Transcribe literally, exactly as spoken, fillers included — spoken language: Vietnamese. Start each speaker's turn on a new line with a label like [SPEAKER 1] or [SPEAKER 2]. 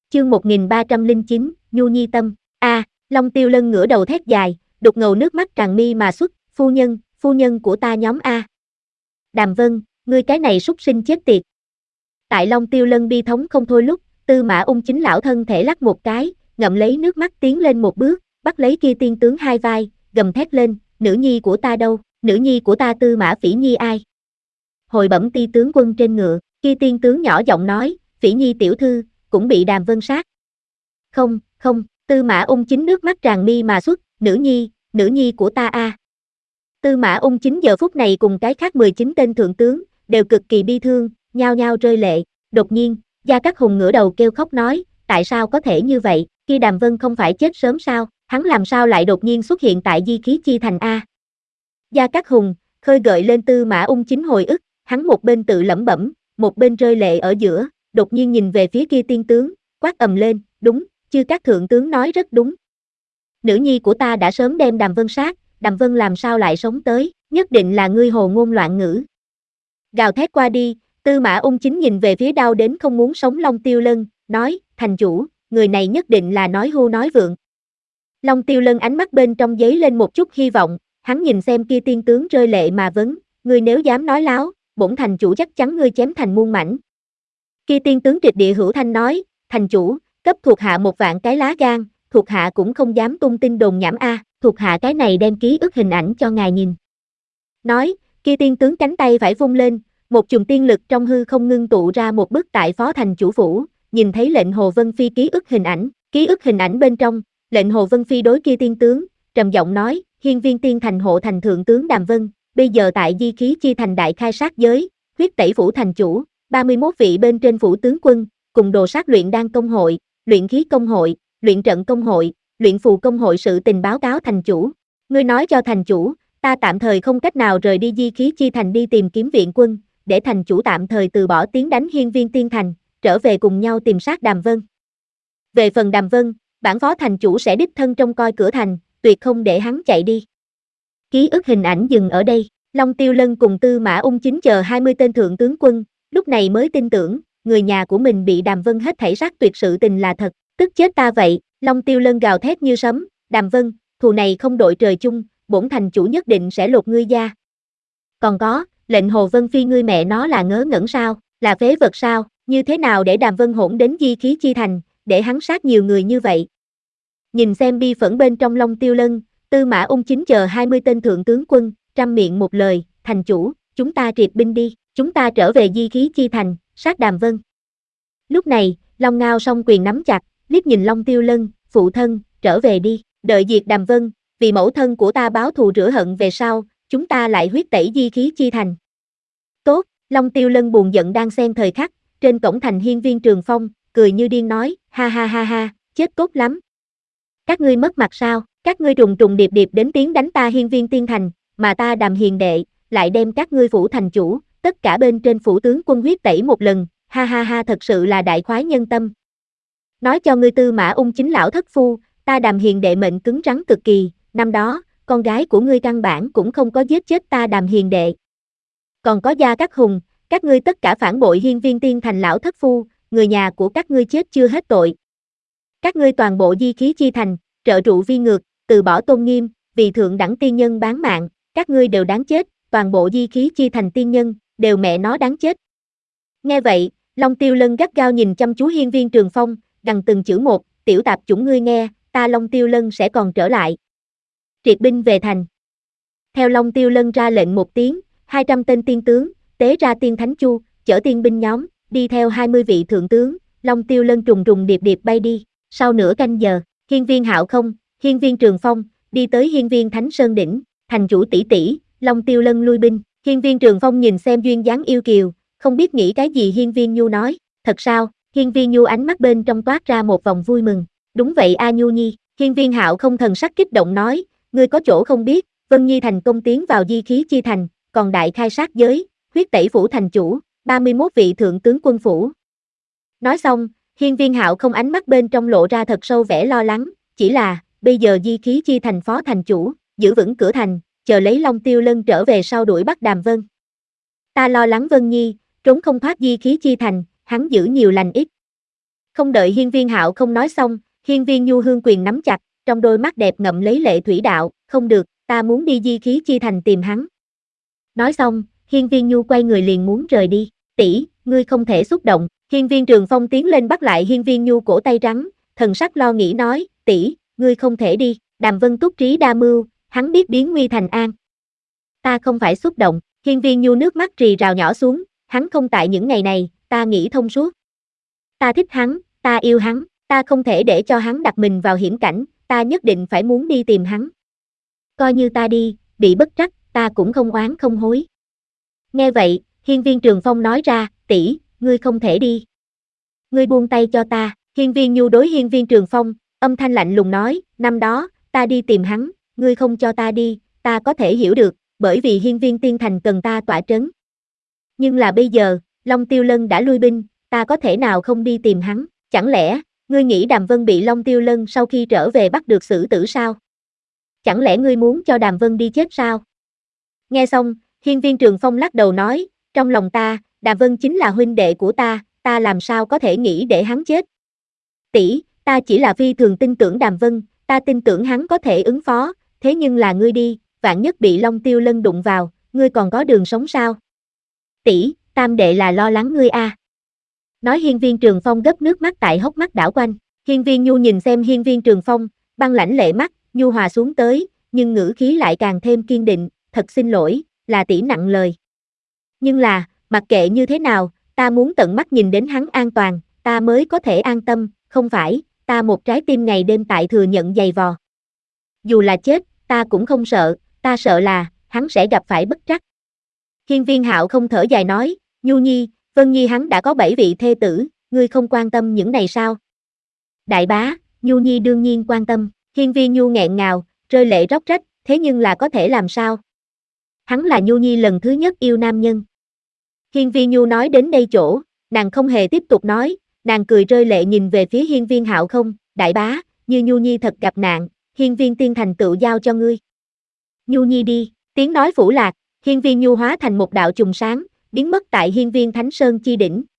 [SPEAKER 1] Chương một nghìn ba trăm lẻ chín, Nhu Nhi Tâm. A, à, Long Tiêu Lân ngửa đầu thét dài, đục ngầu nước mắt tràn mi mà xuất, phu nhân, phu nhân của ta nhóm A. Đàm Vân, ngươi cái này súc sinh chết tiệt. Tại Long Tiêu Lân bi thống không thôi lúc, Tư Mã Ung chính lão thân thể lắc một cái, ngậm lấy nước mắt tiến lên một bước, bắt lấy kia tiên tướng hai vai, gầm thét lên, nữ nhi của ta đâu, nữ nhi của ta Tư Mã Phỉ Nhi ai? Hồi bẩm ti tướng quân trên ngựa, kia tiên tướng nhỏ giọng nói, Phỉ Nhi tiểu thư, cũng bị Đàm Vân sát. Không, không, Tư Mã Ung chính nước mắt tràn mi mà xuất, nữ nhi, nữ nhi của ta a. À. Tư Mã Ung chính giờ phút này cùng cái khác mười chín tên thượng tướng, đều cực kỳ bi thương, nhao nhao rơi lệ. Đột nhiên, Gia Cát Hùng ngửa đầu kêu khóc nói, tại sao có thể như vậy, khi Đàm Vân không phải chết sớm sao, hắn làm sao lại đột nhiên xuất hiện tại Di Khí Chi Thành a? Gia Cát Hùng, khơi gợi lên Tư Mã Ung chính hồi ức, hắn một bên tự lẩm bẩm, một bên rơi lệ ở giữa, đột nhiên nhìn về phía kia tiên tướng, quát ầm lên, đúng, chư các thượng tướng nói rất đúng. Nữ nhi của ta đã sớm đem Đàm Vân sát, Đàm Vân làm sao lại sống tới, nhất định là ngươi hồ ngôn loạn ngữ. Gào thét qua đi, Tư Mã Ung chính nhìn về phía đau đến không muốn sống Long Tiêu Lân, nói, thành chủ, người này nhất định là nói hưu nói vượng. Long Tiêu Lân ánh mắt bên trong giấy lên một chút hy vọng, hắn nhìn xem kia tiên tướng rơi lệ mà vấn, ngươi nếu dám nói láo, bổn thành chủ chắc chắn ngươi chém thành muôn mảnh. Kia tiên tướng triệt địa hữu thanh nói, thành chủ, cấp thuộc hạ một vạn cái lá gan, thuộc hạ cũng không dám tung tin đồn nhảm a, thuộc hạ cái này đem ký ức hình ảnh cho ngài nhìn. Nói, kia tiên tướng cánh tay phải vung lên, một chùm tiên lực trong hư không ngưng tụ ra một bức tại phó thành chủ phủ, nhìn thấy lệnh Hồ Vân Phi ký ức hình ảnh, ký ức hình ảnh bên trong, lệnh Hồ Vân Phi đối kia tiên tướng, trầm giọng nói, hiên viên tiên thành hộ thành thượng tướng Đàm Vân, bây giờ tại Di Khí Chi Thành đại khai sát giới, huyết tẩy phủ thành chủ, ba mươi mốt vị bên trên phủ tướng quân, cùng đồ sát luyện đan công hội, luyện khí công hội, luyện trận công hội, luyện phù công hội sự tình báo cáo thành chủ. Ngươi nói cho thành chủ, ta tạm thời không cách nào rời đi Di Khí Chi Thành đi tìm kiếm viện quân, để thành chủ tạm thời từ bỏ tiến đánh hiên viên tiên thành, trở về cùng nhau tìm sát Đàm Vân. Về phần Đàm Vân, bản phó thành chủ sẽ đích thân trông coi cửa thành, tuyệt không để hắn chạy đi. Ký ức hình ảnh dừng ở đây, Long Tiêu Lân cùng Tư Mã Ung chính chờ hai mươi tên thượng tướng quân, lúc này mới tin tưởng, người nhà của mình bị Đàm Vân hết thảy sát tuyệt sự tình là thật, tức chết ta vậy, Long Tiêu Lân gào thét như sấm, Đàm Vân, thù này không đội trời chung, bổn thành chủ nhất định sẽ lột ngươi da. Còn có, lệnh Hồ Vân Phi ngươi mẹ nó là ngớ ngẩn sao, là phế vật sao, như thế nào để Đàm Vân hỗn đến Di Khí Chi Thành, để hắn sát nhiều người như vậy. Nhìn xem bi phẫn bên trong Long Tiêu Lân, Tư Mã Ung chính chờ hai mươi tên thượng tướng quân, trăm miệng một lời, thành chủ, chúng ta triệt binh đi, chúng ta trở về Di Khí Chi Thành, sát Đàm Vân. Lúc này, Long Ngao song quyền nắm chặt, liếc nhìn Long Tiêu Lân, phụ thân, trở về đi, đợi diệt Đàm Vân, vì mẫu thân của ta báo thù rửa hận về sau, chúng ta lại huyết tẩy Di Khí Chi Thành. Tốt, Long Tiêu Lân buồn giận đang xen thời khắc, trên cổng thành hiên viên Trường Phong, cười như điên nói, ha ha ha ha, chết cốt lắm. Các ngươi mất mặt sao, các ngươi trùng trùng điệp điệp đến tiếng đánh ta hiên viên tiên thành, mà ta Đàm hiền đệ, lại đem các ngươi phủ thành chủ, tất cả bên trên phủ tướng quân huyết tẩy một lần, ha ha ha thật sự là đại khoái nhân tâm. Nói cho ngươi Tư Mã Ung chính lão thất phu, ta Đàm hiền đệ mệnh cứng rắn cực kỳ, năm đó, con gái của ngươi căn bản cũng không có giết chết ta Đàm hiền đệ. Còn có Gia Cát Hùng, các ngươi tất cả phản bội hiên viên tiên thành lão thất phu, người nhà của các ngươi chết chưa hết tội. Các ngươi toàn bộ Di Khí Chi Thành, trợ trụ vi ngược, từ bỏ tôn nghiêm, vì thượng đẳng tiên nhân bán mạng, các ngươi đều đáng chết, toàn bộ Di Khí Chi Thành tiên nhân, đều mẹ nó đáng chết. Nghe vậy, Long Tiêu Lân gắt gao nhìn chăm chú hiên viên Trường Phong, gằn từng chữ một, tiểu tạp chủng ngươi nghe, ta Long Tiêu Lân sẽ còn trở lại. Triệt binh về thành. Theo Long Tiêu Lân ra lệnh một tiếng, hai trăm tên tiên tướng, tế ra tiên thánh chu, chở tiên binh nhóm, đi theo hai mươi vị thượng tướng, Long Tiêu Lân trùng trùng điệp điệp bay đi. Sau nửa canh giờ, hiên viên Hạo Không, hiên viên Trường Phong, đi tới hiên viên Thánh Sơn Đỉnh, thành chủ tỷ tỷ, Long Tiêu Lân lui binh, hiên viên Trường Phong nhìn xem duyên dáng yêu kiều, không biết nghĩ cái gì hiên viên Nhu nói, thật sao, hiên viên Nhu ánh mắt bên trong toát ra một vòng vui mừng, đúng vậy a Nhu Nhi, hiên viên Hạo Không thần sắc kích động nói, ngươi có chỗ không biết, Vân Nhi thành công tiến vào Di Khí Chi Thành, còn đại khai sát giới, huyết tẩy phủ thành chủ, ba mươi mốt vị thượng tướng quân phủ. Nói xong, hiên viên Hạo Không ánh mắt bên trong lộ ra thật sâu vẻ lo lắng, chỉ là, bây giờ Di Khí Chi Thành phó thành chủ, giữ vững cửa thành, chờ lấy Long Tiêu Lân trở về sau đuổi bắt Đàm Vân. Ta lo lắng Vân Nhi, trốn không thoát Di Khí Chi Thành, hắn giữ nhiều lành ít. Không đợi Hiên Viên Hạo không nói xong, Hiên Viên Nhu hương quyền nắm chặt, trong đôi mắt đẹp ngậm lấy lệ thủy đạo, không được, ta muốn đi Di Khí Chi Thành tìm hắn. Nói xong, Hiên Viên Nhu quay người liền muốn rời đi, tỷ, ngươi không thể xúc động, Hiên Viên Trường Phong tiến lên bắt lại Hiên Viên Nhu cổ tay rắn, thần sắc lo nghĩ nói, tỷ, ngươi không thể đi, Đàm Vân túc trí đa mưu, hắn biết biến nguy thành an. Ta không phải xúc động, Hiên Viên Nhu nước mắt rì rào nhỏ xuống, hắn không tại những ngày này, ta nghĩ thông suốt. Ta thích hắn, ta yêu hắn, ta không thể để cho hắn đặt mình vào hiểm cảnh, ta nhất định phải muốn đi tìm hắn. Coi như ta đi, bị bất trắc, ta cũng không oán không hối. Nghe vậy, Hiên Viên Trường Phong nói ra, tỷ, ngươi không thể đi. Ngươi buông tay cho ta, Hiên Viên Nhu đối Hiên Viên Trường Phong, âm thanh lạnh lùng nói, năm đó, ta đi tìm hắn, ngươi không cho ta đi, ta có thể hiểu được, bởi vì Hiên Viên Tiên Thành cần ta tỏa trấn. Nhưng là bây giờ, Long Tiêu Lân đã lui binh, ta có thể nào không đi tìm hắn, chẳng lẽ, ngươi nghĩ Đàm Vân bị Long Tiêu Lân sau khi trở về bắt được xử tử sao? Chẳng lẽ ngươi muốn cho Đàm Vân đi chết sao? Nghe xong, Hiên Viên Trường Phong lắc đầu nói, trong lòng ta, Đàm Vân chính là huynh đệ của ta, ta làm sao có thể nghĩ để hắn chết? Tỷ, ta chỉ là phi thường tin tưởng Đàm Vân, ta tin tưởng hắn có thể ứng phó, thế nhưng là ngươi đi, vạn nhất bị Long Tiêu Lân đụng vào, ngươi còn có đường sống sao? Tỷ, tam đệ là lo lắng ngươi a. À. Nói Hiên Viên Trường Phong gấp nước mắt tại hốc mắt đảo quanh, Hiên Viên Nhu nhìn xem Hiên Viên Trường Phong, băng lãnh lệ mắt, nhu hòa xuống tới, nhưng ngữ khí lại càng thêm kiên định, thật xin lỗi, là tỷ nặng lời. Nhưng là, mặc kệ như thế nào, ta muốn tận mắt nhìn đến hắn an toàn, ta mới có thể an tâm, không phải, ta một trái tim ngày đêm tại thừa nhận dày vò. Dù là chết, ta cũng không sợ, ta sợ là, hắn sẽ gặp phải bất trắc. Hiên Viên Hạo không thở dài nói, Nhu Nhi, Vân Nhi hắn đã có bảy vị thê tử, ngươi không quan tâm những này sao? Đại bá, Nhu Nhi đương nhiên quan tâm, Hiên Viên Nhu nghẹn ngào, rơi lệ róc rách, thế nhưng là có thể làm sao? Hắn là Nhu Nhi lần thứ nhất yêu nam nhân. Hiên Viên Nhu nói đến đây chỗ, nàng không hề tiếp tục nói, nàng cười rơi lệ nhìn về phía Hiên Viên Hạo không, đại bá, như Nhu Nhi thật gặp nạn, Hiên Viên Tiên Thành tựu giao cho ngươi. Nhu Nhi đi, tiếng nói phủ lạc, Hiên Viên Nhu hóa thành một đạo chùm sáng, biến mất tại Hiên Viên Thánh Sơn chi đỉnh.